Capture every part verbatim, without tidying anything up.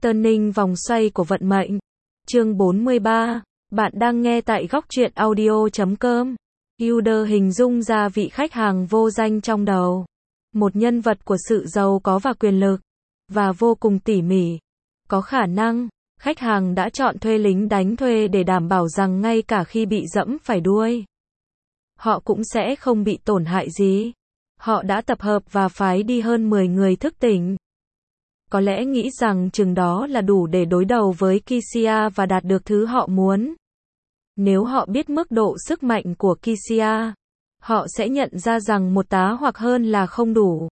Turning vòng xoay của vận mệnh. Chương bốn mươi ba. Bạn đang nghe tại góc truyện audio chấm com. Uder hình dung ra vị khách hàng vô danh trong đầu. Một nhân vật của sự giàu có và quyền lực. Và vô cùng tỉ mỉ. Có khả năng, khách hàng đã chọn thuê lính đánh thuê để đảm bảo rằng ngay cả khi bị dẫm phải đuôi, họ cũng sẽ không bị tổn hại gì. Họ đã tập hợp và phái đi hơn mười người thức tỉnh. Có lẽ nghĩ rằng chừng đó là đủ để đối đầu với Kisia và đạt được thứ họ muốn. Nếu họ biết mức độ sức mạnh của Kisia, họ sẽ nhận ra rằng một tá hoặc hơn là không đủ.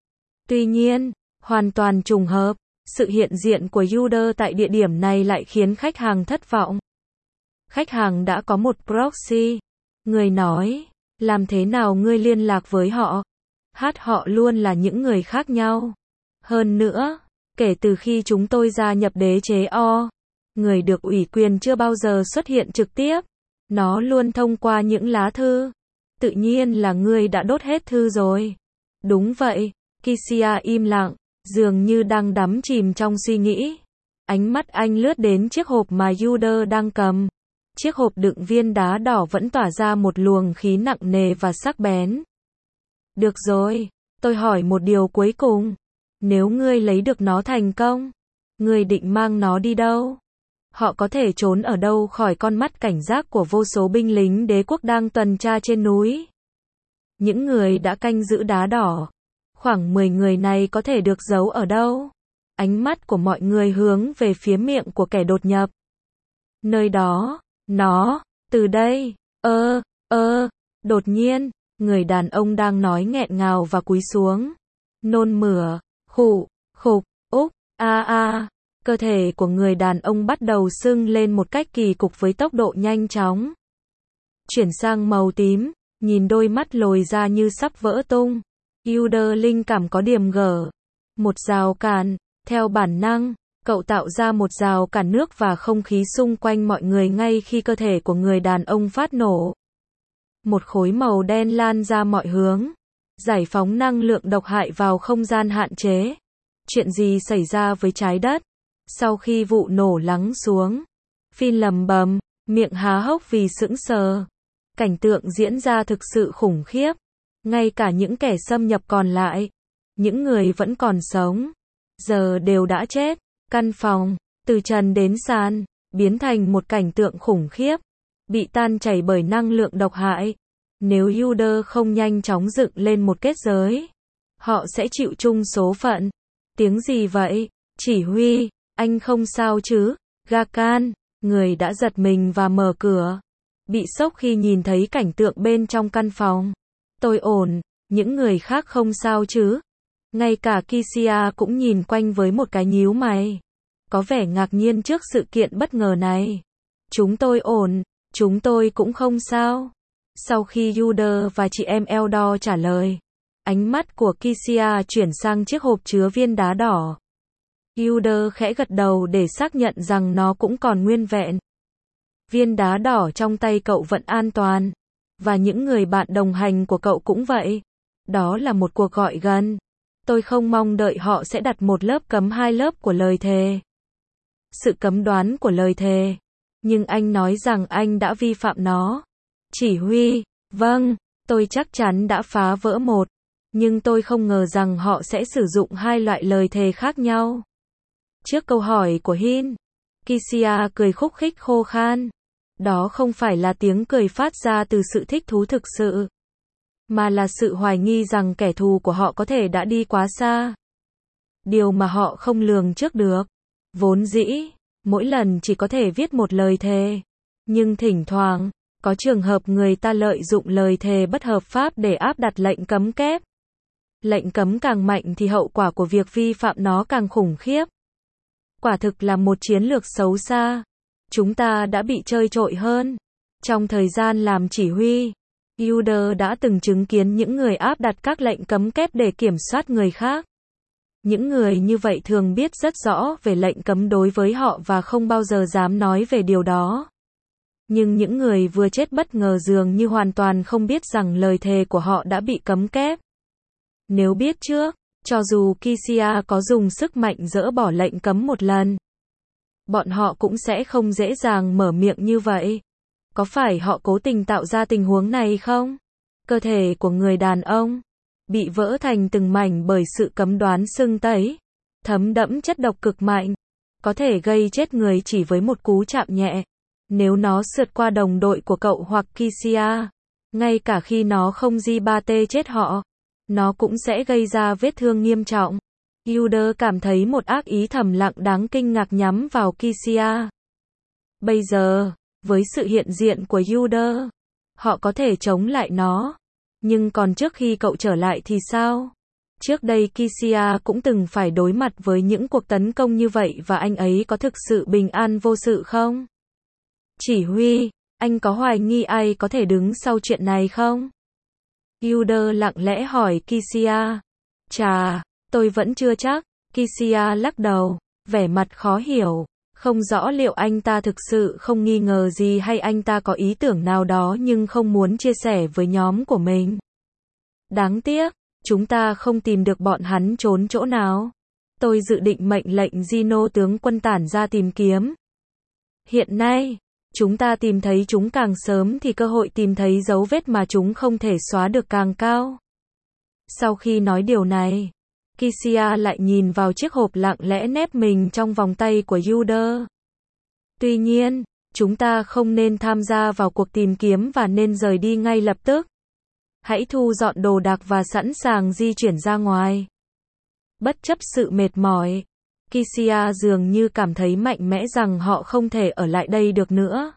Tuy nhiên, hoàn toàn trùng hợp, sự hiện diện của Uder tại địa điểm này lại khiến khách hàng thất vọng. Khách hàng đã có một proxy. Người nói, làm thế nào ngươi liên lạc với họ? Hát họ luôn là những người khác nhau. Hơn nữa, kể từ khi chúng tôi gia nhập đế chế O, người được ủy quyền chưa bao giờ xuất hiện trực tiếp. Nó luôn thông qua những lá thư. Tự nhiên là ngươi đã đốt hết thư rồi. Đúng vậy, Kisia im lặng, dường như đang đắm chìm trong suy nghĩ. Ánh mắt anh lướt đến chiếc hộp mà Uder đang cầm. Chiếc hộp đựng viên đá đỏ vẫn tỏa ra một luồng khí nặng nề và sắc bén. Được rồi, tôi hỏi một điều cuối cùng. Nếu ngươi lấy được nó thành công, ngươi định mang nó đi đâu? Họ có thể trốn ở đâu khỏi con mắt cảnh giác của vô số binh lính đế quốc đang tuần tra trên núi? Những người đã canh giữ đá đỏ, khoảng mười người này có thể được giấu ở đâu? Ánh mắt của mọi người hướng về phía miệng của kẻ đột nhập. Nơi đó, nó, từ đây, ơ, ơ, đột nhiên, người đàn ông đang nói nghẹn ngào và cúi xuống. Nôn mửa, khụ, khục, úc, a a. Cơ thể của người đàn ông bắt đầu sưng lên một cách kỳ cục với tốc độ nhanh chóng. Chuyển sang màu tím, nhìn đôi mắt lồi ra như sắp vỡ tung. Uder linh cảm có điểm gở. Một rào cản, theo bản năng, cậu tạo ra một rào cản nước và không khí xung quanh mọi người ngay khi cơ thể của người đàn ông phát nổ. Một khối màu đen lan ra mọi hướng, giải phóng năng lượng độc hại vào không gian hạn chế. Chuyện gì xảy ra với trái đất? Sau khi vụ nổ lắng xuống, Finn lầm bầm, miệng há hốc vì sững sờ. Cảnh tượng diễn ra thực sự khủng khiếp. Ngay cả những kẻ xâm nhập còn lại, những người vẫn còn sống, giờ đều đã chết. Căn phòng, từ trần đến sàn, biến thành một cảnh tượng khủng khiếp, bị tan chảy bởi năng lượng độc hại. Nếu Uder không nhanh chóng dựng lên một kết giới, họ sẽ chịu chung số phận. Tiếng gì vậy? Chỉ huy, anh không sao chứ? Gakan, người đã giật mình và mở cửa. Bị sốc khi nhìn thấy cảnh tượng bên trong căn phòng. Tôi ổn, những người khác không sao chứ? Ngay cả Kisia cũng nhìn quanh với một cái nhíu mày. Có vẻ ngạc nhiên trước sự kiện bất ngờ này. Chúng tôi ổn, chúng tôi cũng không sao. Sau khi Uder và chị em Eldor trả lời, ánh mắt của Kisia chuyển sang chiếc hộp chứa viên đá đỏ. Uder khẽ gật đầu để xác nhận rằng nó cũng còn nguyên vẹn. Viên đá đỏ trong tay cậu vẫn an toàn. Và những người bạn đồng hành của cậu cũng vậy. Đó là một cuộc gọi gần. Tôi không mong đợi họ sẽ đặt một lớp cấm hai lớp của lời thề. Sự cấm đoán của lời thề. Nhưng anh nói rằng anh đã vi phạm nó. Chỉ huy, vâng, tôi chắc chắn đã phá vỡ một. Nhưng tôi không ngờ rằng họ sẽ sử dụng hai loại lời thề khác nhau. Trước câu hỏi của Hin, Kisia cười khúc khích khô khan. Đó không phải là tiếng cười phát ra từ sự thích thú thực sự, mà là sự hoài nghi rằng kẻ thù của họ có thể đã đi quá xa. Điều mà họ không lường trước được. Vốn dĩ, mỗi lần chỉ có thể viết một lời thề. Nhưng thỉnh thoảng, có trường hợp người ta lợi dụng lời thề bất hợp pháp để áp đặt lệnh cấm kép. Lệnh cấm càng mạnh thì hậu quả của việc vi phạm nó càng khủng khiếp. Quả thực là một chiến lược xấu xa. Chúng ta đã bị chơi trội hơn. Trong thời gian làm chỉ huy, Uder đã từng chứng kiến những người áp đặt các lệnh cấm kép để kiểm soát người khác. Những người như vậy thường biết rất rõ về lệnh cấm đối với họ và không bao giờ dám nói về điều đó. Nhưng những người vừa chết bất ngờ dường như hoàn toàn không biết rằng lời thề của họ đã bị cấm kép. Nếu biết trước, Cho dù Kisia có dùng sức mạnh dỡ bỏ lệnh cấm một lần, bọn họ cũng sẽ không dễ dàng mở miệng như vậy. Có phải họ cố tình tạo ra tình huống này không? Cơ thể của người đàn ông bị vỡ thành từng mảnh bởi sự cấm đoán sưng tấy, thấm đẫm chất độc cực mạnh, có thể gây chết người chỉ với một cú chạm nhẹ. Nếu nó sượt qua đồng đội của cậu hoặc Kisia, ngay cả khi nó không gi ba tê chết họ, nó cũng sẽ gây ra vết thương nghiêm trọng. Yuder cảm thấy một ác ý thầm lặng đáng kinh ngạc nhắm vào Kisia. Bây giờ, với sự hiện diện của Yuder, họ có thể chống lại nó. Nhưng còn trước khi cậu trở lại thì sao? Trước đây Kisia cũng từng phải đối mặt với những cuộc tấn công như vậy và anh ấy có thực sự bình an vô sự không? Chỉ huy, anh có hoài nghi ai có thể đứng sau chuyện này không? Yuder lặng lẽ hỏi Kisia. Chà, tôi vẫn chưa chắc. Kisia lắc đầu, vẻ mặt khó hiểu. Không rõ liệu anh ta thực sự không nghi ngờ gì hay anh ta có ý tưởng nào đó nhưng không muốn chia sẻ với nhóm của mình. Đáng tiếc, chúng ta không tìm được bọn hắn trốn chỗ nào. Tôi dự định mệnh lệnh Gino tướng quân tản ra tìm kiếm. Hiện nay, chúng ta tìm thấy chúng càng sớm thì cơ hội tìm thấy dấu vết mà chúng không thể xóa được càng cao. Sau khi nói điều này, Kisia lại nhìn vào chiếc hộp lặng lẽ nép mình trong vòng tay của Yuder. Tuy nhiên, chúng ta không nên tham gia vào cuộc tìm kiếm và nên rời đi ngay lập tức. Hãy thu dọn đồ đạc và sẵn sàng di chuyển ra ngoài. Bất chấp sự mệt mỏi, Kisia dường như cảm thấy mạnh mẽ rằng họ không thể ở lại đây được nữa.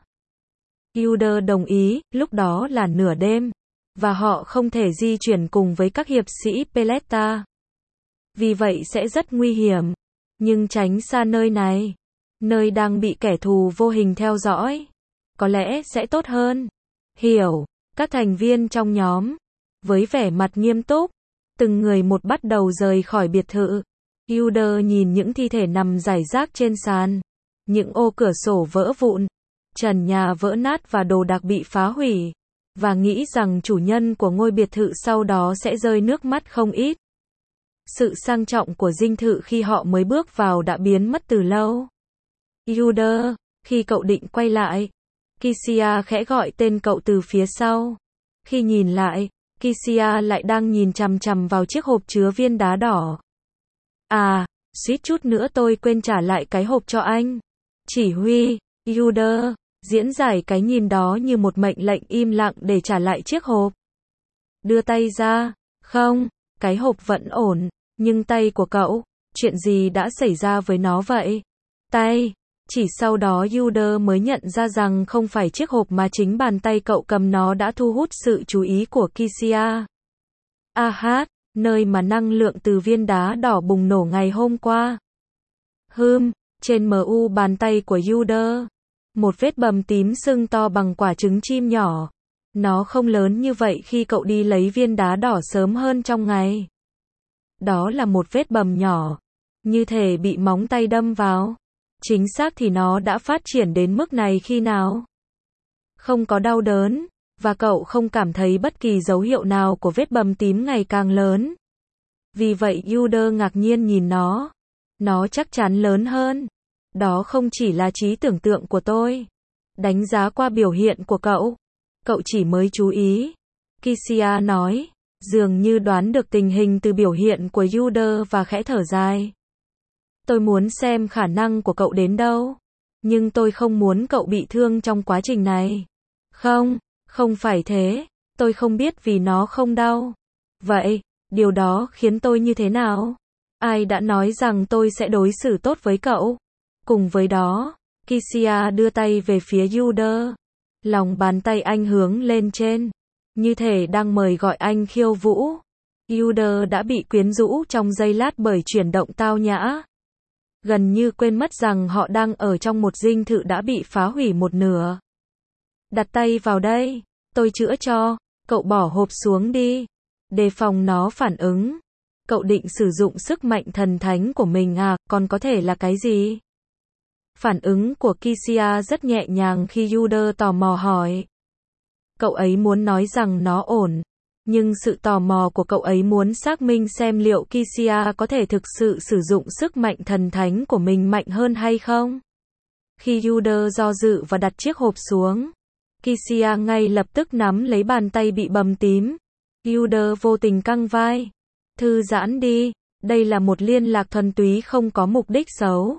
Yuder đồng ý, lúc đó là nửa đêm, và họ không thể di chuyển cùng với các hiệp sĩ Peleta. Vì vậy sẽ rất nguy hiểm, nhưng tránh xa nơi này, nơi đang bị kẻ thù vô hình theo dõi, có lẽ sẽ tốt hơn. Hiểu, các thành viên trong nhóm, với vẻ mặt nghiêm túc, từng người một bắt đầu rời khỏi biệt thự. Yuder nhìn những thi thể nằm rải rác trên sàn, những ô cửa sổ vỡ vụn, trần nhà vỡ nát và đồ đạc bị phá hủy, và nghĩ rằng chủ nhân của ngôi biệt thự sau đó sẽ rơi nước mắt không ít. Sự sang trọng của dinh thự khi họ mới bước vào đã biến mất từ lâu. Yuder, khi cậu định quay lại, Kisia khẽ gọi tên cậu từ phía sau. Khi nhìn lại, Kisia lại đang nhìn chằm chằm vào chiếc hộp chứa viên đá đỏ. À, suýt chút nữa tôi quên trả lại cái hộp cho anh. Chỉ huy, Yuder, diễn giải cái nhìn đó như một mệnh lệnh im lặng để trả lại chiếc hộp. Đưa tay ra, không, cái hộp vẫn ổn, nhưng tay của cậu, chuyện gì đã xảy ra với nó vậy? Tay, chỉ sau đó Yuder mới nhận ra rằng không phải chiếc hộp mà chính bàn tay cậu cầm nó đã thu hút sự chú ý của Kisia. A hát, nơi mà năng lượng từ viên đá đỏ bùng nổ ngày hôm qua. Hừm, trên mu bàn tay của Yuder, một vết bầm tím sưng to bằng quả trứng chim nhỏ. Nó không lớn như vậy khi cậu đi lấy viên đá đỏ sớm hơn trong ngày. Đó là một vết bầm nhỏ, như thể bị móng tay đâm vào. Chính xác thì nó đã phát triển đến mức này khi nào? Không có đau đớn, và cậu không cảm thấy bất kỳ dấu hiệu nào của vết bầm tím ngày càng lớn. Vì vậy Yuder ngạc nhiên nhìn nó. Nó chắc chắn lớn hơn. Đó không chỉ là trí tưởng tượng của tôi. Đánh giá qua biểu hiện của cậu, cậu chỉ mới chú ý. Kisia nói, dường như đoán được tình hình từ biểu hiện của Yuder và khẽ thở dài. Tôi muốn xem khả năng của cậu đến đâu. Nhưng tôi không muốn cậu bị thương trong quá trình này. Không, không phải thế. Tôi không biết vì nó không đau. Vậy, điều đó khiến tôi như thế nào? Ai đã nói rằng tôi sẽ đối xử tốt với cậu? Cùng với đó, Kisia đưa tay về phía Yuder. Lòng bàn tay anh hướng lên trên, như thể đang mời gọi anh khiêu vũ. Yuder đã bị quyến rũ trong giây lát bởi chuyển động tao nhã. Gần như quên mất rằng họ đang ở trong một dinh thự đã bị phá hủy một nửa. Đặt tay vào đây, tôi chữa cho. Cậu bỏ hộp xuống đi. Đề phòng nó phản ứng. Cậu định sử dụng sức mạnh thần thánh của mình à, còn có thể là cái gì? Phản ứng của Kisia rất nhẹ nhàng khi Yuder tò mò hỏi. Cậu ấy muốn nói rằng nó ổn. Nhưng sự tò mò của cậu ấy muốn xác minh xem liệu Kisia có thể thực sự sử dụng sức mạnh thần thánh của mình mạnh hơn hay không. Khi Yuder do dự và đặt chiếc hộp xuống, Kisia ngay lập tức nắm lấy bàn tay bị bầm tím. Yuder vô tình căng vai. Thư giãn đi, đây là một liên lạc thuần túy không có mục đích xấu.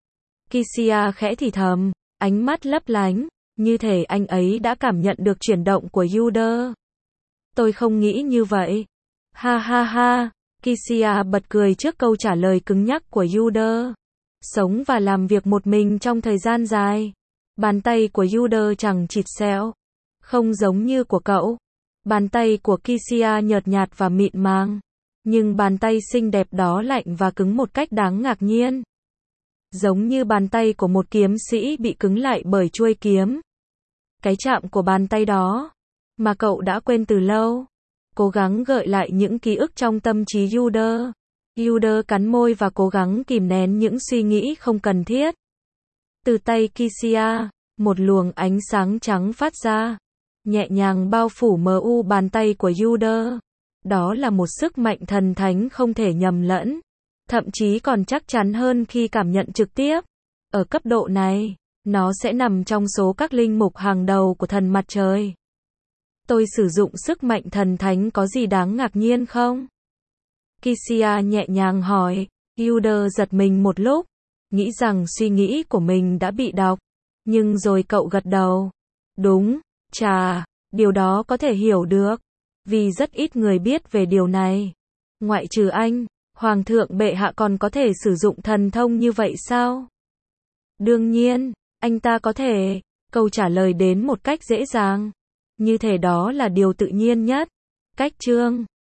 Kisia khẽ thì thầm, ánh mắt lấp lánh, như thể anh ấy đã cảm nhận được chuyển động của Yuder. Tôi không nghĩ như vậy. Ha ha ha, Kisia bật cười trước câu trả lời cứng nhắc của Yuder. Sống và làm việc một mình trong thời gian dài. Bàn tay của Yuder chẳng chịt xẹo. Không giống như của cậu. Bàn tay của Kisia nhợt nhạt và mịn màng. Nhưng bàn tay xinh đẹp đó lạnh và cứng một cách đáng ngạc nhiên. Giống như bàn tay của một kiếm sĩ bị cứng lại bởi chuôi kiếm. Cái chạm của bàn tay đó, mà cậu đã quên từ lâu. Cố gắng gợi lại những ký ức trong tâm trí Yuder. Yuder cắn môi và cố gắng kìm nén những suy nghĩ không cần thiết. Từ tay Kisia, một luồng ánh sáng trắng phát ra, nhẹ nhàng bao phủ mờ u bàn tay của Yuder. Đó là một sức mạnh thần thánh không thể nhầm lẫn, thậm chí còn chắc chắn hơn khi cảm nhận trực tiếp. Ở cấp độ này, nó sẽ nằm trong số các linh mục hàng đầu của thần mặt trời. Tôi sử dụng sức mạnh thần thánh có gì đáng ngạc nhiên không? Kisia nhẹ nhàng hỏi. Yuder giật mình một lúc, nghĩ rằng suy nghĩ của mình đã bị đọc. Nhưng rồi cậu gật đầu. Đúng, chà, điều đó có thể hiểu được. Vì rất ít người biết về điều này. Ngoại trừ anh, Hoàng thượng bệ hạ còn có thể sử dụng thần thông như vậy sao? Đương nhiên, anh ta có thể. Câu trả lời đến một cách dễ dàng. Như thể đó là điều tự nhiên nhất. Cách chương